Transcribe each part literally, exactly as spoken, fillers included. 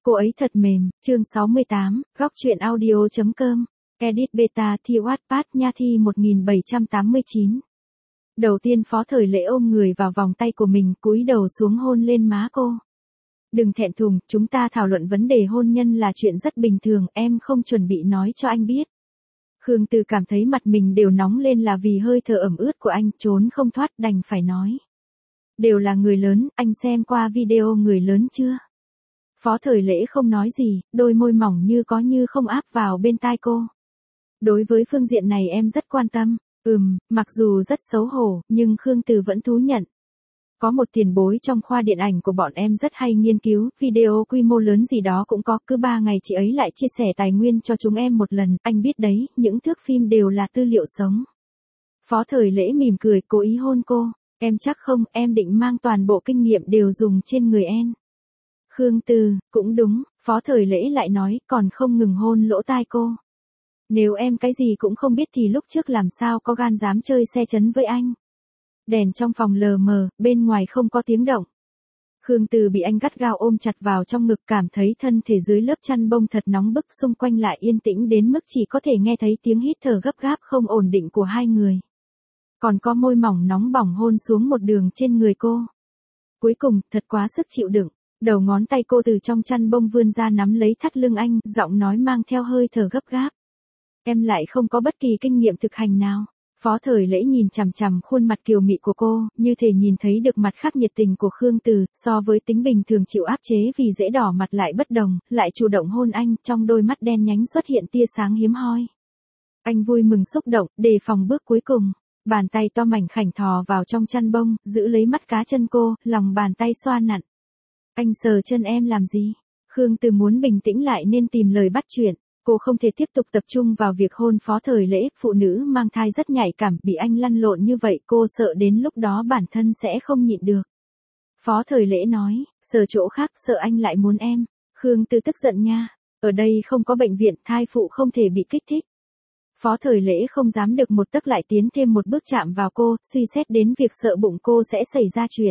Cô ấy thật mềm, chương sáu mươi tám, góc truyện audio.com, edit beta thi Wattpad nha thi một nghìn bảy trăm tám mươi chín. Đầu tiên Phó Thời Lễ ôm người vào vòng tay của mình, cúi đầu xuống hôn lên má cô. Đừng thẹn thùng, chúng ta thảo luận vấn đề hôn nhân là chuyện rất bình thường, em không chuẩn bị nói cho anh biết. Khương Từ cảm thấy mặt mình đều nóng lên là vì hơi thở ẩm ướt của anh, trốn không thoát đành phải nói. Đều là người lớn, anh xem qua video người lớn chưa? Phó Thời Lễ không nói gì, đôi môi mỏng như có như không áp vào bên tai cô. Đối với phương diện này em rất quan tâm. Ừm, mặc dù rất xấu hổ, nhưng Khương Từ vẫn thú nhận. Có một tiền bối trong khoa điện ảnh của bọn em rất hay nghiên cứu, video quy mô lớn gì đó cũng có, cứ ba ngày chị ấy lại chia sẻ tài nguyên cho chúng em một lần, anh biết đấy, những thước phim đều là tư liệu sống. Phó Thời Lễ mỉm cười, cố ý hôn cô, em chắc không, em định mang toàn bộ kinh nghiệm đều dùng trên người em. Khương Từ, cũng đúng, Phó Thời Lễ lại nói, còn không ngừng hôn lỗ tai cô. Nếu em cái gì cũng không biết thì lúc trước làm sao có gan dám chơi xe chấn với anh. Đèn trong phòng lờ mờ, bên ngoài không có tiếng động. Khương Từ bị anh gắt gao ôm chặt vào trong ngực, cảm thấy thân thể dưới lớp chăn bông thật nóng bức, xung quanh lại yên tĩnh đến mức chỉ có thể nghe thấy tiếng hít thở gấp gáp không ổn định của hai người. Còn có môi mỏng nóng bỏng hôn xuống một đường trên người cô. Cuối cùng, thật quá sức chịu đựng. Đầu ngón tay cô từ trong chăn bông vươn ra nắm lấy thắt lưng anh, giọng nói mang theo hơi thở gấp gáp. Em lại không có bất kỳ kinh nghiệm thực hành nào. Phó Thời Lễ nhìn chằm chằm khuôn mặt kiều mị của cô, như thể nhìn thấy được mặt khác nhiệt tình của Khương Từ, so với tính bình thường chịu áp chế vì dễ đỏ mặt lại bất đồng, lại chủ động hôn anh, trong đôi mắt đen nhánh xuất hiện tia sáng hiếm hoi. Anh vui mừng xúc động, đề phòng bước cuối cùng. Bàn tay to mảnh khảnh thò vào trong chăn bông, giữ lấy mắt cá chân cô, lòng bàn tay xoa nặn. Anh sờ chân em làm gì? Khương Từ muốn bình tĩnh lại nên tìm lời bắt chuyện. Cô không thể tiếp tục tập trung vào việc hôn Phó Thời Lễ, phụ nữ mang thai rất nhạy cảm, bị anh lăn lộn như vậy cô sợ đến lúc đó bản thân sẽ không nhịn được. Phó Thời Lễ nói, sờ chỗ khác sợ anh lại muốn em. Khương Từ tức giận nha, ở đây không có bệnh viện, thai phụ không thể bị kích thích. Phó Thời Lễ không dám được một tấc lại tiến thêm một bước chạm vào cô, suy xét đến việc sợ bụng cô sẽ xảy ra chuyện.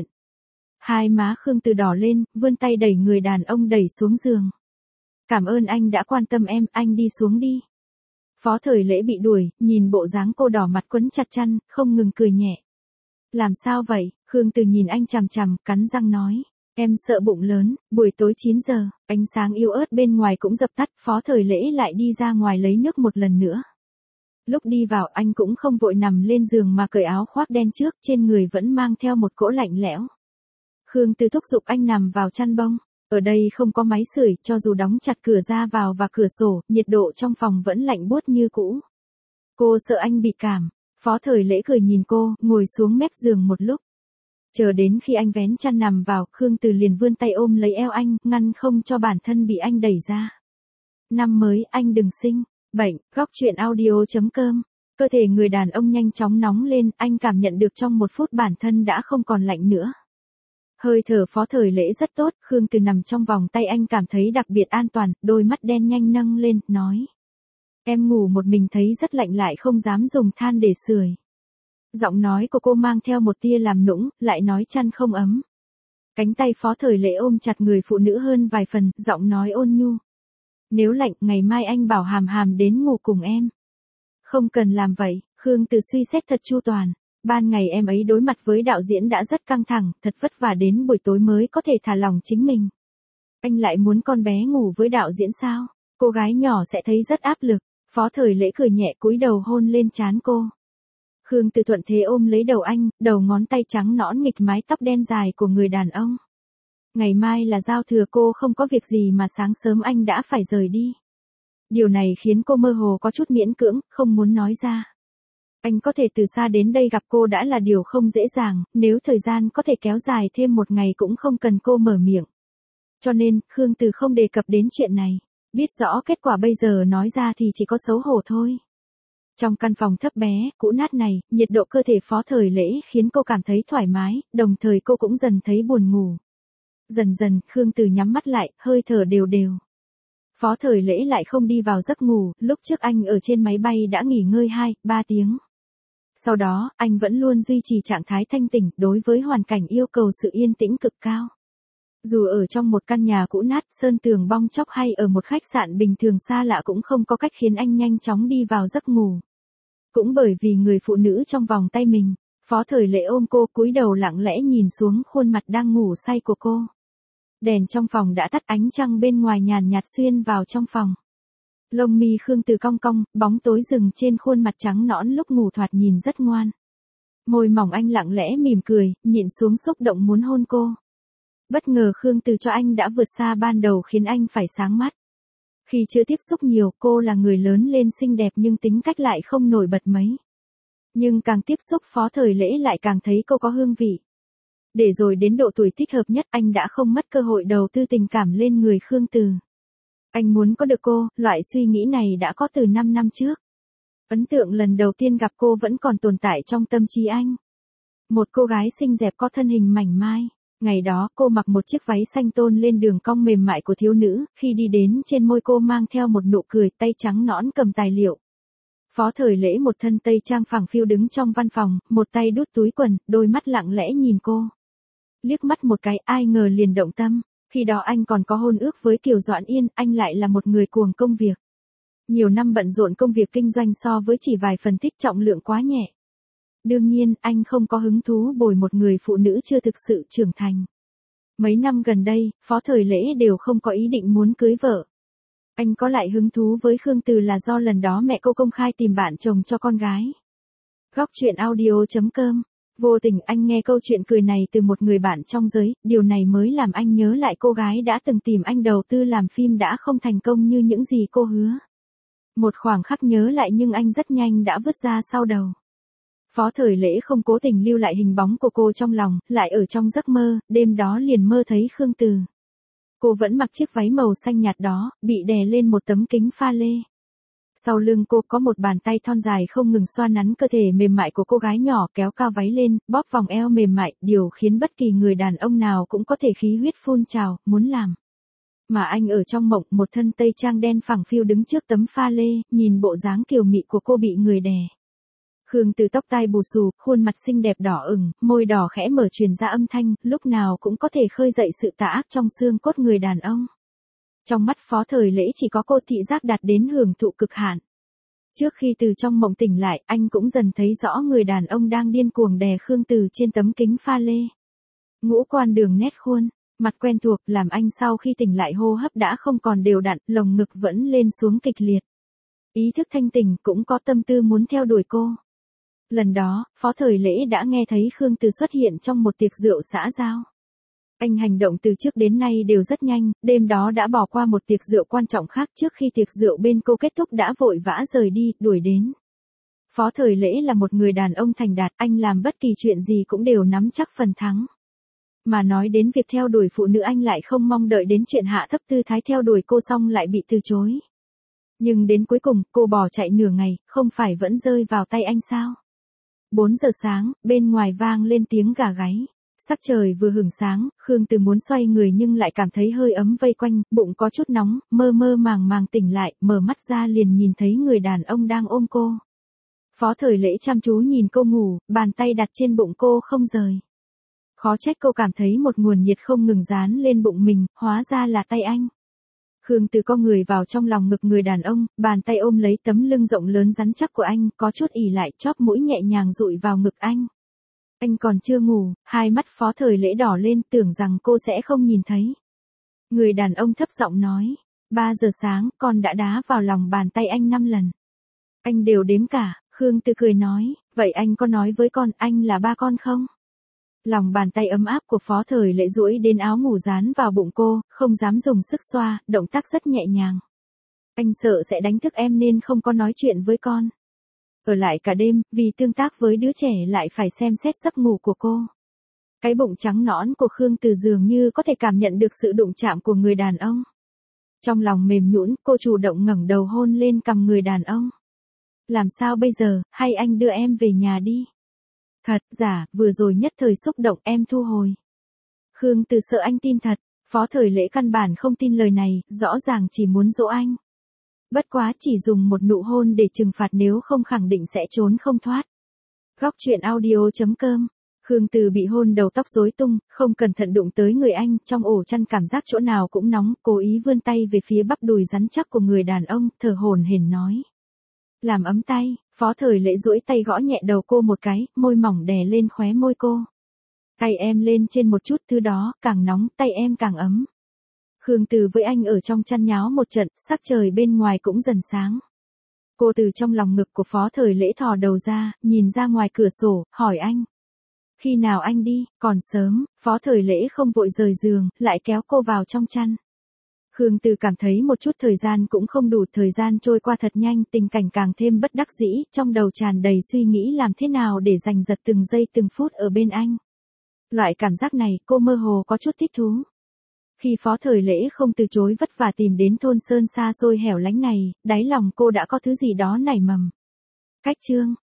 Hai má Khương Từ đỏ lên, vươn tay đẩy người đàn ông đẩy xuống giường. Cảm ơn anh đã quan tâm em, anh đi xuống đi. Phó Thời Lễ bị đuổi, nhìn bộ dáng cô đỏ mặt quấn chặt chăn, không ngừng cười nhẹ. Làm sao vậy? Khương Từ nhìn anh chằm chằm, cắn răng nói. Em sợ bụng lớn. Buổi tối chín giờ, ánh sáng yếu ớt bên ngoài cũng dập tắt, Phó Thời Lễ lại đi ra ngoài lấy nước một lần nữa. Lúc đi vào anh cũng không vội nằm lên giường mà cởi áo khoác đen trước, trên người vẫn mang theo một cỗ lạnh lẽo. Khương Từ thúc giục anh nằm vào chăn bông. Ở đây không có máy sưởi, cho dù đóng chặt cửa ra vào và cửa sổ, nhiệt độ trong phòng vẫn lạnh buốt như cũ. Cô sợ anh bị cảm. Phó Thời Lễ cười nhìn cô, ngồi xuống mép giường một lúc. Chờ đến khi anh vén chăn nằm vào, Khương Từ liền vươn tay ôm lấy eo anh, ngăn không cho bản thân bị anh đẩy ra. Năm mới, anh đừng sinh bệnh. Góc truyện audio.com. Cơ thể người đàn ông nhanh chóng nóng lên, anh cảm nhận được trong một phút bản thân đã không còn lạnh nữa. Hơi thở Phó Thời Lễ rất tốt, Khương Từ nằm trong vòng tay anh cảm thấy đặc biệt an toàn, đôi mắt đen nhanh nâng lên, nói. Em ngủ một mình thấy rất lạnh lại không dám dùng than để sưởi. Giọng nói của cô mang theo một tia làm nũng, lại nói chăn không ấm. Cánh tay Phó Thời Lễ ôm chặt người phụ nữ hơn vài phần, giọng nói ôn nhu. Nếu lạnh, ngày mai anh bảo Hàm Hàm đến ngủ cùng em. Không cần làm vậy, Khương Từ suy xét thật chu toàn. Ban ngày em ấy đối mặt với đạo diễn đã rất căng thẳng, thật vất vả đến buổi tối mới có thể thả lỏng chính mình. Anh lại muốn con bé ngủ với đạo diễn sao? Cô gái nhỏ sẽ thấy rất áp lực. Phó Thời Lễ cười nhẹ cúi đầu hôn lên trán cô. Khương Từ thuận thế ôm lấy đầu anh, đầu ngón tay trắng nõn nghịch mái tóc đen dài của người đàn ông. Ngày mai là giao thừa, cô không có việc gì mà sáng sớm anh đã phải rời đi. Điều này khiến cô mơ hồ có chút miễn cưỡng, không muốn nói ra. Anh có thể từ xa đến đây gặp cô đã là điều không dễ dàng, nếu thời gian có thể kéo dài thêm một ngày cũng không cần cô mở miệng. Cho nên, Khương Từ không đề cập đến chuyện này, biết rõ kết quả bây giờ nói ra thì chỉ có xấu hổ thôi. Trong căn phòng thấp bé, cũ nát này, nhiệt độ cơ thể Phó Thời Lễ khiến cô cảm thấy thoải mái, đồng thời cô cũng dần thấy buồn ngủ. Dần dần, Khương Từ nhắm mắt lại, hơi thở đều đều. Phó Thời Lễ lại không đi vào giấc ngủ, lúc trước anh ở trên máy bay đã nghỉ ngơi hai, ba tiếng. Sau đó, anh vẫn luôn duy trì trạng thái thanh tỉnh, đối với hoàn cảnh yêu cầu sự yên tĩnh cực cao. Dù ở trong một căn nhà cũ nát, sơn tường bong chóc hay ở một khách sạn bình thường xa lạ cũng không có cách khiến anh nhanh chóng đi vào giấc ngủ. Cũng bởi vì người phụ nữ trong vòng tay mình, Phó Thời Lễ ôm cô cúi đầu lặng lẽ nhìn xuống khuôn mặt đang ngủ say của cô. Đèn trong phòng đã tắt, ánh trăng bên ngoài nhàn nhạt xuyên vào trong phòng. Lông mi Khương Từ cong cong, bóng tối rừng trên khuôn mặt trắng nõn lúc ngủ thoạt nhìn rất ngoan. Môi mỏng anh lặng lẽ mỉm cười, nhịn xuống xúc động muốn hôn cô. Bất ngờ Khương Từ cho anh đã vượt xa ban đầu khiến anh phải sáng mắt. Khi chưa tiếp xúc nhiều, cô là người lớn lên xinh đẹp nhưng tính cách lại không nổi bật mấy. Nhưng càng tiếp xúc Phó Thời Lễ lại càng thấy cô có hương vị. Để rồi đến độ tuổi thích hợp nhất anh đã không mất cơ hội đầu tư tình cảm lên người Khương Từ. Anh muốn có được cô, loại suy nghĩ này đã có từ năm năm trước. Ấn tượng lần đầu tiên gặp cô vẫn còn tồn tại trong tâm trí anh. Một cô gái xinh đẹp có thân hình mảnh mai. Ngày đó cô mặc một chiếc váy xanh tôn lên đường cong mềm mại của thiếu nữ, khi đi đến trên môi cô mang theo một nụ cười, tay trắng nõn cầm tài liệu. Phó Thời Lễ một thân tây trang phẳng phiu đứng trong văn phòng, một tay đút túi quần, đôi mắt lặng lẽ nhìn cô. Liếc mắt một cái, ai ngờ liền động tâm, khi đó anh còn có hôn ước với Kiều Doãn Yên, anh lại là một người cuồng công việc. Nhiều năm bận rộn công việc kinh doanh so với chỉ vài phần thích trọng lượng quá nhẹ. Đương nhiên, anh không có hứng thú bồi một người phụ nữ chưa thực sự trưởng thành. Mấy năm gần đây, Phó Thời Lễ đều không có ý định muốn cưới vợ. Anh có lại hứng thú với Khương Từ là do lần đó mẹ cô công khai tìm bạn chồng cho con gái. Góc truyện audio chấm com. Vô tình anh nghe câu chuyện cười này từ một người bạn trong giới, điều này mới làm anh nhớ lại cô gái đã từng tìm anh đầu tư làm phim đã không thành công như những gì cô hứa. Một khoảng khắc nhớ lại nhưng anh rất nhanh đã vứt ra sau đầu. Phó Thời Lễ không cố tình lưu lại hình bóng của cô trong lòng, lại ở trong giấc mơ, đêm đó liền mơ thấy Khương Từ. Cô vẫn mặc chiếc váy màu xanh nhạt đó, bị đè lên một tấm kính pha lê. Sau lưng cô có một bàn tay thon dài không ngừng xoa nắn cơ thể mềm mại của cô gái nhỏ, kéo cao váy lên, bóp vòng eo mềm mại, điều khiến bất kỳ người đàn ông nào cũng có thể khí huyết phun trào, muốn làm. Mà anh ở trong mộng, một thân tây trang đen phẳng phiu đứng trước tấm pha lê, nhìn bộ dáng kiều mị của cô bị người đè. Khương Từ tóc tai bù xù, khuôn mặt xinh đẹp đỏ ửng, môi đỏ khẽ mở truyền ra âm thanh, lúc nào cũng có thể khơi dậy sự tà ác trong xương cốt người đàn ông. Trong mắt Phó Thời Lễ chỉ có cô thị giác đạt đến hưởng thụ cực hạn. Trước khi từ trong mộng tỉnh lại, anh cũng dần thấy rõ người đàn ông đang điên cuồng đè Khương Từ trên tấm kính pha lê. Ngũ quan đường nét khuôn, mặt quen thuộc làm anh sau khi tỉnh lại hô hấp đã không còn đều đặn, lồng ngực vẫn lên xuống kịch liệt. Ý thức thanh tỉnh cũng có tâm tư muốn theo đuổi cô. Lần đó, Phó Thời Lễ đã nghe thấy Khương Từ xuất hiện trong một tiệc rượu xã giao. Anh hành động từ trước đến nay đều rất nhanh, đêm đó đã bỏ qua một tiệc rượu quan trọng khác, trước khi tiệc rượu bên cô kết thúc đã vội vã rời đi, đuổi đến. Phó Thời Lễ là một người đàn ông thành đạt, anh làm bất kỳ chuyện gì cũng đều nắm chắc phần thắng. Mà nói đến việc theo đuổi phụ nữ, anh lại không mong đợi đến chuyện hạ thấp tư thái theo đuổi cô xong lại bị từ chối. Nhưng đến cuối cùng, cô bỏ chạy nửa ngày, không phải vẫn rơi vào tay anh sao? bốn giờ sáng, bên ngoài vang lên tiếng gà gáy. Sắc trời vừa hửng sáng, Khương Từ muốn xoay người nhưng lại cảm thấy hơi ấm vây quanh, bụng có chút nóng, mơ mơ màng màng tỉnh lại, mở mắt ra liền nhìn thấy người đàn ông đang ôm cô. Phó Thời Lễ chăm chú nhìn cô ngủ, bàn tay đặt trên bụng cô không rời. Khó trách cô cảm thấy một nguồn nhiệt không ngừng dán lên bụng mình, hóa ra là tay anh. Khương Từ co người vào trong lòng ngực người đàn ông, bàn tay ôm lấy tấm lưng rộng lớn rắn chắc của anh, có chút ỉ lại, chóp mũi nhẹ nhàng dụi vào ngực anh. Anh còn chưa ngủ, hai mắt Phó Thời Lễ đỏ lên, tưởng rằng cô sẽ không nhìn thấy. Người đàn ông thấp giọng nói, ba giờ sáng, con đã đá vào lòng bàn tay anh năm lần. Anh đều đếm cả. Khương Từ cười nói, vậy anh có nói với con anh là ba con không? Lòng bàn tay ấm áp của Phó Thời Lễ duỗi đến áo ngủ dán vào bụng cô, không dám dùng sức xoa, động tác rất nhẹ nhàng. Anh sợ sẽ đánh thức em nên không có nói chuyện với con. Ở lại cả đêm, vì tương tác với đứa trẻ lại phải xem xét giấc ngủ của cô. Cái bụng trắng nõn của Khương Từ dường như có thể cảm nhận được sự đụng chạm của người đàn ông. Trong lòng mềm nhũn, cô chủ động ngẩng đầu hôn lên cằm người đàn ông. Làm sao bây giờ, hay anh đưa em về nhà đi? Thật, giả, vừa rồi nhất thời xúc động em thu hồi. Khương Từ sợ anh tin thật, Phó Thời Lễ căn bản không tin lời này, rõ ràng chỉ muốn dỗ anh. Bất quá chỉ dùng một nụ hôn để trừng phạt, nếu không khẳng định sẽ trốn không thoát. Góc truyện audio chấm com Khương Từ bị hôn đầu tóc rối tung, không cẩn thận đụng tới người anh, trong ổ chăn cảm giác chỗ nào cũng nóng, cố ý vươn tay về phía bắp đùi rắn chắc của người đàn ông, thở hổn hển nói. Làm ấm tay, Phó Thời Lễ duỗi tay gõ nhẹ đầu cô một cái, môi mỏng đè lên khóe môi cô. Tay em lên trên một chút, thứ đó, càng nóng, tay em càng ấm. Khương Từ với anh ở trong chăn nháo một trận, sắc trời bên ngoài cũng dần sáng. Cô từ trong lòng ngực của Phó Thời Lễ thò đầu ra, nhìn ra ngoài cửa sổ, hỏi anh. Khi nào anh đi, còn sớm, Phó Thời Lễ không vội rời giường, lại kéo cô vào trong chăn. Khương Từ cảm thấy một chút thời gian cũng không đủ, thời gian trôi qua thật nhanh, tình cảnh càng thêm bất đắc dĩ, trong đầu tràn đầy suy nghĩ làm thế nào để giành giật từng giây từng phút ở bên anh. Loại cảm giác này cô mơ hồ có chút thích thú. Khi Phó Thời Lễ không từ chối vất vả tìm đến thôn sơn xa xôi hẻo lánh này, đáy lòng cô đã có thứ gì đó nảy mầm. Cách chương